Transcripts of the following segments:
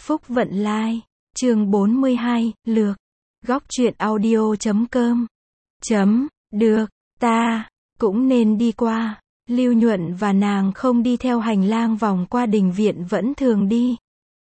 Phúc Vận Lai, chương 42, lược. Góc truyện audio.com. Được, ta cũng nên đi qua. Lưu Nhuận và nàng không đi theo hành lang vòng qua đình viện vẫn thường đi,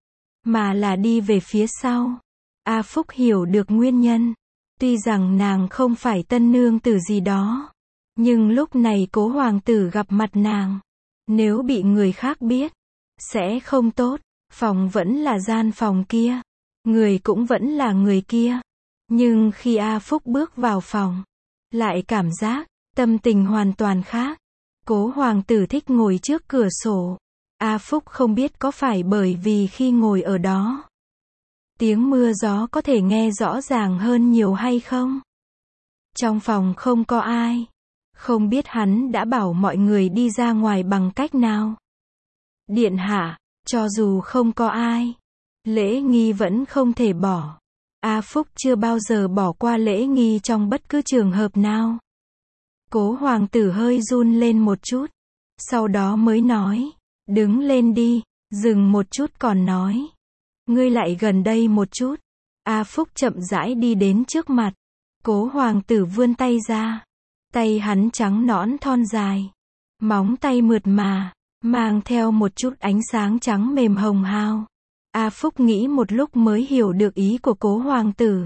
mà là đi về phía sau. A Phúc hiểu được nguyên nhân. Tuy rằng nàng không phải tân nương tử gì đó, nhưng lúc này Cố hoàng tử gặp mặt nàng, nếu bị người khác biết, sẽ không tốt. Phòng vẫn là gian phòng kia, người cũng vẫn là người kia. Nhưng khi A Phúc bước vào phòng, lại cảm giác, tâm tình hoàn toàn khác. Cố hoàng tử thích ngồi trước cửa sổ. A Phúc không biết có phải bởi vì khi ngồi ở đó, tiếng mưa gió có thể nghe rõ ràng hơn nhiều hay không. Trong phòng không có ai. Không biết hắn đã bảo mọi người đi ra ngoài bằng cách nào. Điện hạ, cho dù không có ai, lễ nghi vẫn không thể bỏ. A Phúc chưa bao giờ bỏ qua lễ nghi trong bất cứ trường hợp nào. Cố hoàng tử hơi run lên một chút, sau đó mới nói, đứng lên đi, dừng một chút còn nói, ngươi lại gần đây một chút. A Phúc chậm rãi đi đến trước mặt. Cố hoàng tử vươn tay ra. Tay hắn trắng nõn thon dài, móng tay mượt mà, mang theo một chút ánh sáng trắng mềm hồng hào. A Phúc nghĩ một lúc mới hiểu được ý của Cố hoàng tử.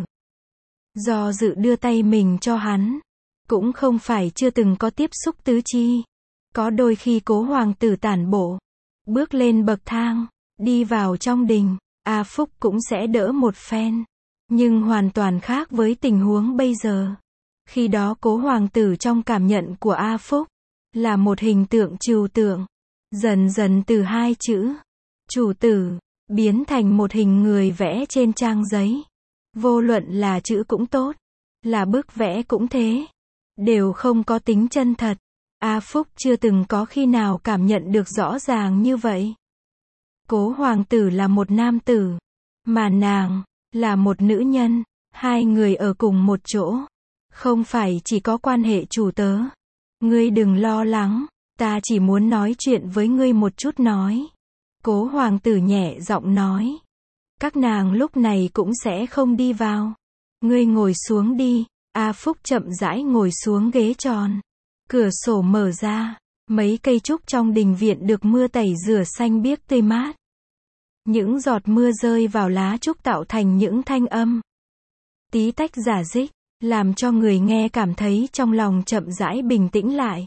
Do dự đưa tay mình cho hắn, cũng không phải chưa từng có tiếp xúc tứ chi. Có đôi khi Cố hoàng tử tản bộ, bước lên bậc thang, đi vào trong đình, A Phúc cũng sẽ đỡ một phen. Nhưng hoàn toàn khác với tình huống bây giờ. Khi đó Cố hoàng tử trong cảm nhận của A Phúc, là một hình tượng trừu tượng. Dần dần từ hai chữ, chủ tử, biến thành một hình người vẽ trên trang giấy. Vô luận là chữ cũng tốt, là bức vẽ cũng thế, đều không có tính chân thật. A Phúc chưa từng có khi nào cảm nhận được rõ ràng như vậy. Cố hoàng tử là một nam tử, mà nàng là một nữ nhân. Hai người ở cùng một chỗ, không phải chỉ có quan hệ chủ tớ. Ngươi đừng lo lắng, ta chỉ muốn nói chuyện với ngươi một chút nói. Cố hoàng tử nhẹ giọng nói. Các nàng lúc này cũng sẽ không đi vào. Ngươi ngồi xuống đi. A Phúc chậm rãi ngồi xuống ghế tròn. Cửa sổ mở ra, mấy cây trúc trong đình viện được mưa tẩy rửa xanh biếc tươi mát. Những giọt mưa rơi vào lá trúc tạo thành những thanh âm tí tách rả rích, làm cho người nghe cảm thấy trong lòng chậm rãi bình tĩnh lại.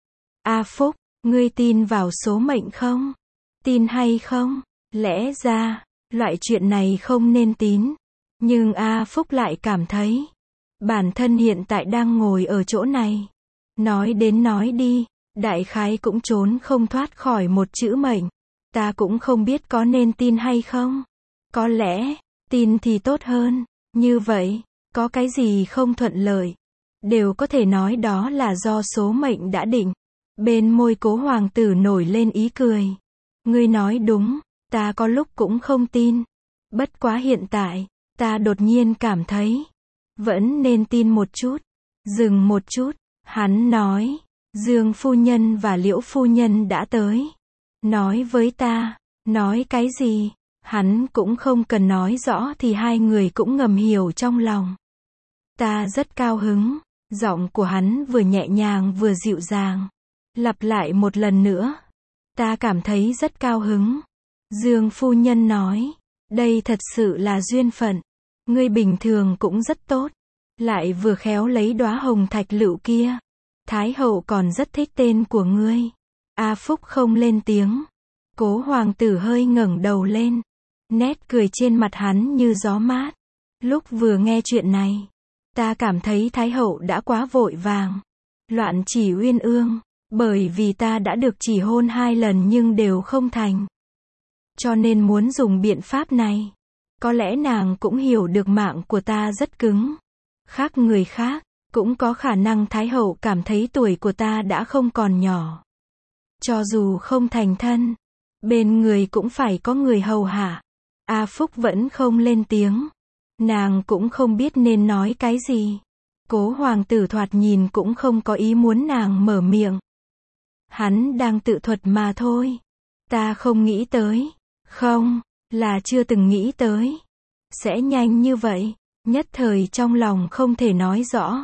A Phúc, ngươi tin vào số mệnh không? Tin hay không? Lẽ ra, loại chuyện này không nên tín. Nhưng A Phúc lại cảm thấy, bản thân hiện tại đang ngồi ở chỗ này. Nói đến nói đi, đại khái cũng trốn không thoát khỏi một chữ mệnh. Ta cũng không biết có nên tin hay không. Có lẽ, tin thì tốt hơn. Như vậy, có cái gì không thuận lợi, đều có thể nói đó là do số mệnh đã định. Bên môi Cố hoàng tử nổi lên ý cười. Ngươi nói đúng, ta có lúc cũng không tin. Bất quá hiện tại, ta đột nhiên cảm thấy, vẫn nên tin một chút. Dừng một chút, hắn nói, Dương phu nhân và Liễu phu nhân đã tới. Nói với ta, nói cái gì? Hắn cũng không cần nói rõ thì hai người cũng ngầm hiểu trong lòng. Ta rất cao hứng. Giọng của hắn vừa nhẹ nhàng vừa dịu dàng. Lặp lại một lần nữa. Ta cảm thấy rất cao hứng. Dương phu nhân nói, đây thật sự là duyên phận. Ngươi bình thường cũng rất tốt, lại vừa khéo lấy đóa hồng thạch lựu kia. Thái hậu còn rất thích tên của ngươi. A Phúc không lên tiếng. Cố hoàng tử hơi ngẩng đầu lên. Nét cười trên mặt hắn như gió mát. Lúc vừa nghe chuyện này, ta cảm thấy Thái hậu đã quá vội vàng. Loạn chỉ uyên ương. Bởi vì ta đã được chỉ hôn 2 lần nhưng đều không thành. Cho nên muốn dùng biện pháp này. Có lẽ nàng cũng hiểu được mạng của ta rất cứng. Khác người khác, cũng có khả năng Thái hậu cảm thấy tuổi của ta đã không còn nhỏ. Cho dù không thành thân, bên người cũng phải có người hầu hạ. A Phúc vẫn không lên tiếng. Nàng cũng không biết nên nói cái gì. Cố hoàng tử thoạt nhìn cũng không có ý muốn nàng mở miệng. Hắn đang tự thuật mà thôi. Ta không nghĩ tới. Không, là chưa từng nghĩ tới. Sẽ nhanh như vậy, nhất thời trong lòng không thể nói rõ.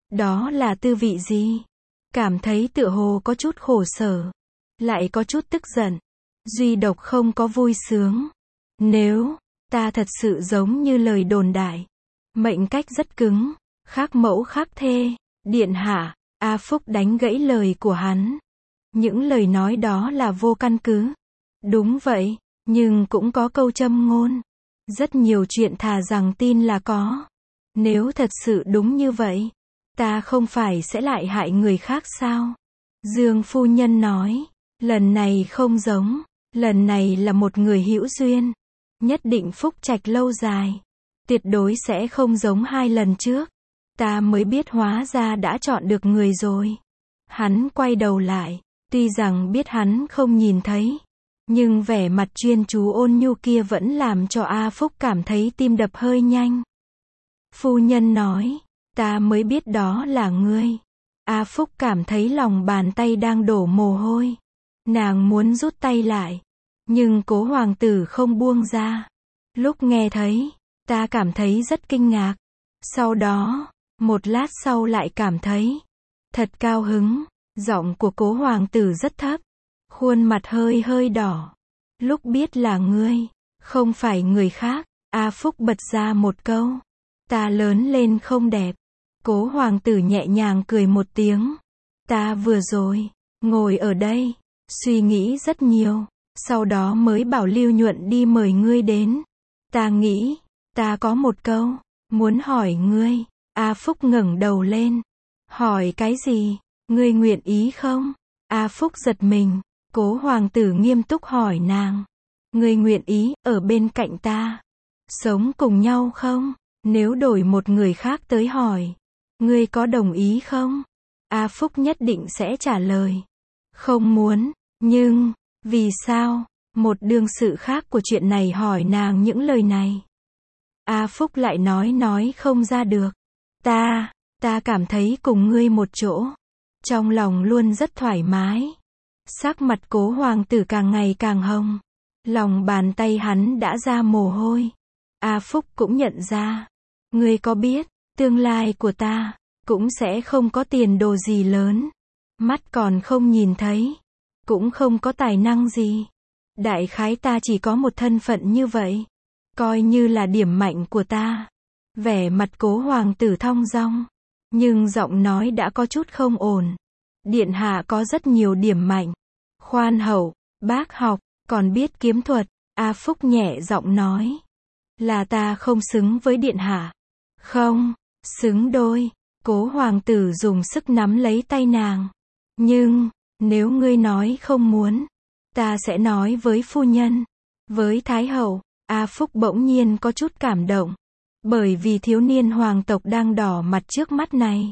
Đó là tư vị gì? Cảm thấy tựa hồ có chút khổ sở, lại có chút tức giận. Duy độc không có vui sướng. Nếu ta thật sự giống như lời đồn đại, mệnh cách rất cứng, khác mẫu khác thê, điện hạ, A Phúc đánh gãy lời của hắn. Những lời nói đó là vô căn cứ. Đúng vậy, nhưng cũng có câu châm ngôn. Rất nhiều chuyện thà rằng tin là có. Nếu thật sự đúng như vậy, ta không phải sẽ lại hại người khác sao? Dương phu nhân nói, lần này không giống, lần này là một người hữu duyên. Nhất định phúc trạch lâu dài. Tuyệt đối sẽ không giống hai lần trước. Ta mới biết hóa ra đã chọn được người rồi. Hắn quay đầu lại, tuy rằng biết hắn không nhìn thấy, nhưng vẻ mặt chuyên chú ôn nhu kia vẫn làm cho A Phúc cảm thấy tim đập hơi nhanh. Phu nhân nói, ta mới biết đó là ngươi. A Phúc cảm thấy lòng bàn tay đang đổ mồ hôi. Nàng muốn rút tay lại, nhưng cố hoàng tử không buông ra. Lúc nghe thấy, ta cảm thấy rất kinh ngạc. Sau đó, một lát sau lại cảm thấy thật cao hứng. Giọng của cố hoàng tử rất thấp, khuôn mặt hơi hơi đỏ. Lúc biết là ngươi, không phải người khác, A Phúc bật ra một câu. Ta lớn lên không đẹp. Cố hoàng tử nhẹ nhàng cười một tiếng. Ta vừa rồi, ngồi ở đây, suy nghĩ rất nhiều, sau đó mới bảo Lưu Nhuận đi mời ngươi đến. Ta nghĩ, ta có một câu, muốn hỏi ngươi. A Phúc ngẩng đầu lên. Hỏi cái gì? Ngươi nguyện ý không? A Phúc giật mình. Cố hoàng tử nghiêm túc hỏi nàng. Ngươi nguyện ý ở bên cạnh ta, sống cùng nhau không? Nếu đổi một người khác tới hỏi, ngươi có đồng ý không? A Phúc nhất định sẽ trả lời. Không muốn. Nhưng, vì sao? Một đương sự khác của chuyện này hỏi nàng những lời này. A Phúc lại nói không ra được. Ta cảm thấy cùng ngươi một chỗ. Trong lòng luôn rất thoải mái. Sắc mặt cố hoàng tử càng ngày càng hồng. Lòng bàn tay hắn đã ra mồ hôi. A Phúc cũng nhận ra. Ngươi có biết, tương lai của ta, cũng sẽ không có tiền đồ gì lớn. Mắt còn không nhìn thấy. Cũng không có tài năng gì. Đại khái ta chỉ có một thân phận như vậy. Coi như là điểm mạnh của ta. Vẻ mặt cố hoàng tử thong dong. Nhưng giọng nói đã có chút không ổn. Điện hạ có rất nhiều điểm mạnh. Khoan hậu, bác học, còn biết kiếm thuật. A Phúc nhẹ giọng nói. Là ta không xứng với điện hạ. Không, xứng đôi. Cố hoàng tử dùng sức nắm lấy tay nàng. Nhưng, nếu ngươi nói không muốn, ta sẽ nói với phu nhân, với thái hậu. A Phúc bỗng nhiên có chút cảm động. Bởi vì thiếu niên hoàng tộc đang đỏ mặt trước mắt này.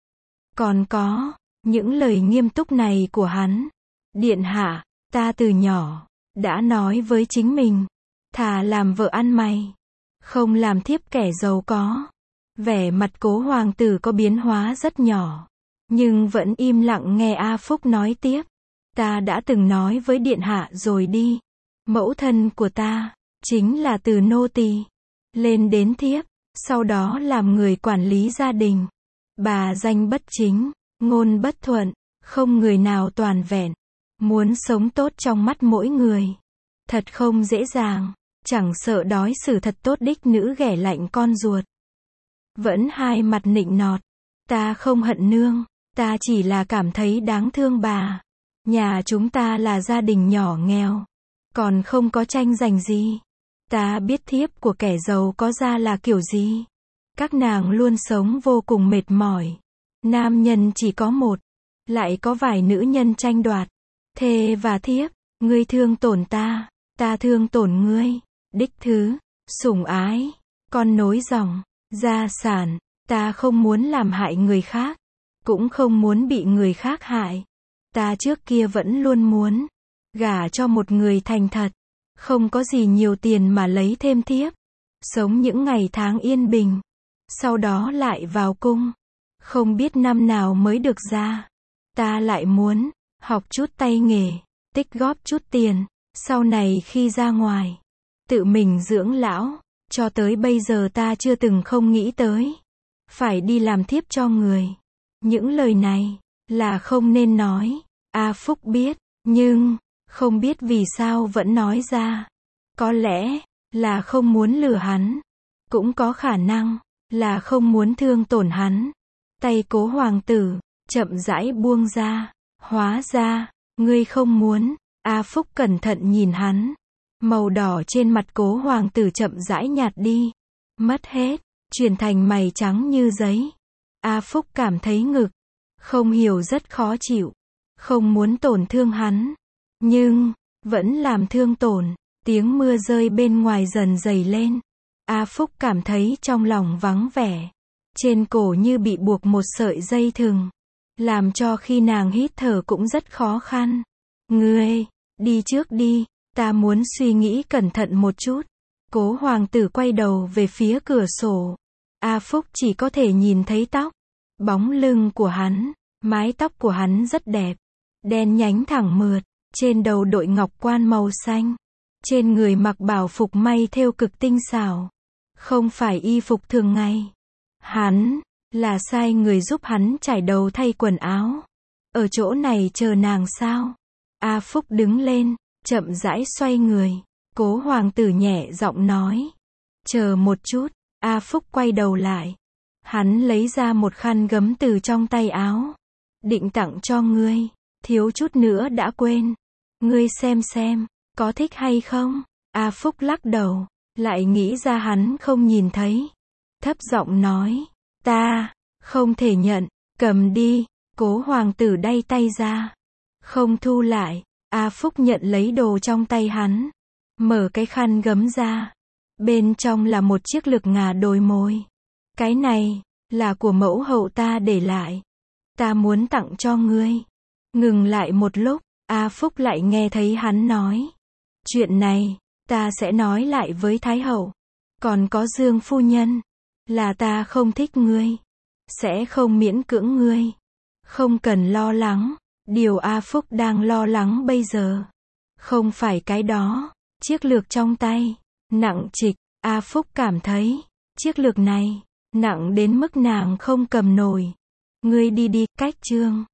Còn có, những lời nghiêm túc này của hắn. Điện hạ, ta từ nhỏ, đã nói với chính mình, thà làm vợ ăn mày, không làm thiếp kẻ giàu có. Vẻ mặt cố hoàng tử có biến hóa rất nhỏ, nhưng vẫn im lặng nghe A Phúc nói tiếp. Ta đã từng nói với điện hạ rồi đi. Mẫu thân của ta, chính là từ nô tỳ lên đến thiếp, sau đó làm người quản lý gia đình. Bà danh bất chính, ngôn bất thuận, không người nào toàn vẹn. Muốn sống tốt trong mắt mỗi người, thật không dễ dàng. Chẳng sợ đói xử thật tốt đích nữ ghẻ lạnh con ruột. Vẫn hai mặt nịnh nọt. Ta không hận nương, ta chỉ là cảm thấy đáng thương bà. Nhà chúng ta là gia đình nhỏ nghèo, còn không có tranh giành gì. Ta biết thiếp của kẻ giàu có ra là kiểu gì. Các nàng luôn sống vô cùng mệt mỏi. Nam nhân chỉ có một, lại có vài nữ nhân tranh đoạt. Thê và thiếp, ngươi thương tổn ta, ta thương tổn ngươi. Đích thứ, sủng ái, con nối dòng, gia sản. Ta không muốn làm hại người khác, cũng không muốn bị người khác hại. Ta trước kia vẫn luôn muốn gả cho một người thành thật, không có gì nhiều tiền mà lấy thêm thiếp, sống những ngày tháng yên bình, sau đó lại vào cung, không biết năm nào mới được ra. Ta lại muốn học chút tay nghề, tích góp chút tiền, sau này khi ra ngoài, tự mình dưỡng lão, cho tới bây giờ ta chưa từng không nghĩ tới. Phải đi làm thiếp cho người. Những lời này, là không nên nói. A Phúc biết, nhưng, không biết vì sao vẫn nói ra. Có lẽ, là không muốn lừa hắn. Cũng có khả năng, là không muốn thương tổn hắn. Tay Cố hoàng tử, chậm rãi buông ra. Hóa ra, ngươi không muốn. A Phúc cẩn thận nhìn hắn. Màu đỏ trên mặt Cố hoàng tử chậm rãi nhạt đi. Mất hết, chuyển thành mày trắng như giấy. A Phúc cảm thấy ngực. Không hiểu rất khó chịu. Không muốn tổn thương hắn. Nhưng, vẫn làm thương tổn. Tiếng mưa rơi bên ngoài dần dày lên. A Phúc cảm thấy trong lòng vắng vẻ. Trên cổ như bị buộc một sợi dây thừng. Làm cho khi nàng hít thở cũng rất khó khăn. Ngươi, đi trước đi. Ta muốn suy nghĩ cẩn thận một chút. Cố hoàng tử quay đầu về phía cửa sổ. A Phúc chỉ có thể nhìn thấy tóc. Bóng lưng của hắn. Mái tóc của hắn rất đẹp. Đen nhánh thẳng mượt. Trên đầu đội ngọc quan màu xanh. Trên người mặc bảo phục may thêu cực tinh xảo. Không phải y phục thường ngày. Hắn, là sai người giúp hắn trải đầu thay quần áo. Ở chỗ này chờ nàng sao? A Phúc đứng lên, chậm rãi xoay người. Cố hoàng tử nhẹ giọng nói. Chờ một chút. A Phúc quay đầu lại. Hắn lấy ra một khăn gấm từ trong tay áo. Định tặng cho ngươi. Thiếu chút nữa đã quên. Ngươi xem, có thích hay không? A Phúc lắc đầu. Lại nghĩ ra hắn không nhìn thấy. Thấp giọng nói. Ta, không thể nhận. Cầm đi. Cố hoàng tử đay tay ra. Không thu lại. A Phúc nhận lấy đồ trong tay hắn. Mở cái khăn gấm ra. Bên trong là một chiếc lược ngà đồi mồi. Cái này, là của mẫu hậu ta để lại. Ta muốn tặng cho ngươi. Ngừng lại một lúc, A Phúc lại nghe thấy hắn nói. Chuyện này, ta sẽ nói lại với Thái hậu. Còn có Dương phu nhân. Là ta không thích ngươi. Sẽ không miễn cưỡng ngươi. Không cần lo lắng. Điều A Phúc đang lo lắng bây giờ. Không phải cái đó. Chiếc lược trong tay. Nặng trịch. A Phúc cảm thấy. Chiếc lược này. Nặng đến mức nàng không cầm nổi. Ngươi đi đi. Cách chương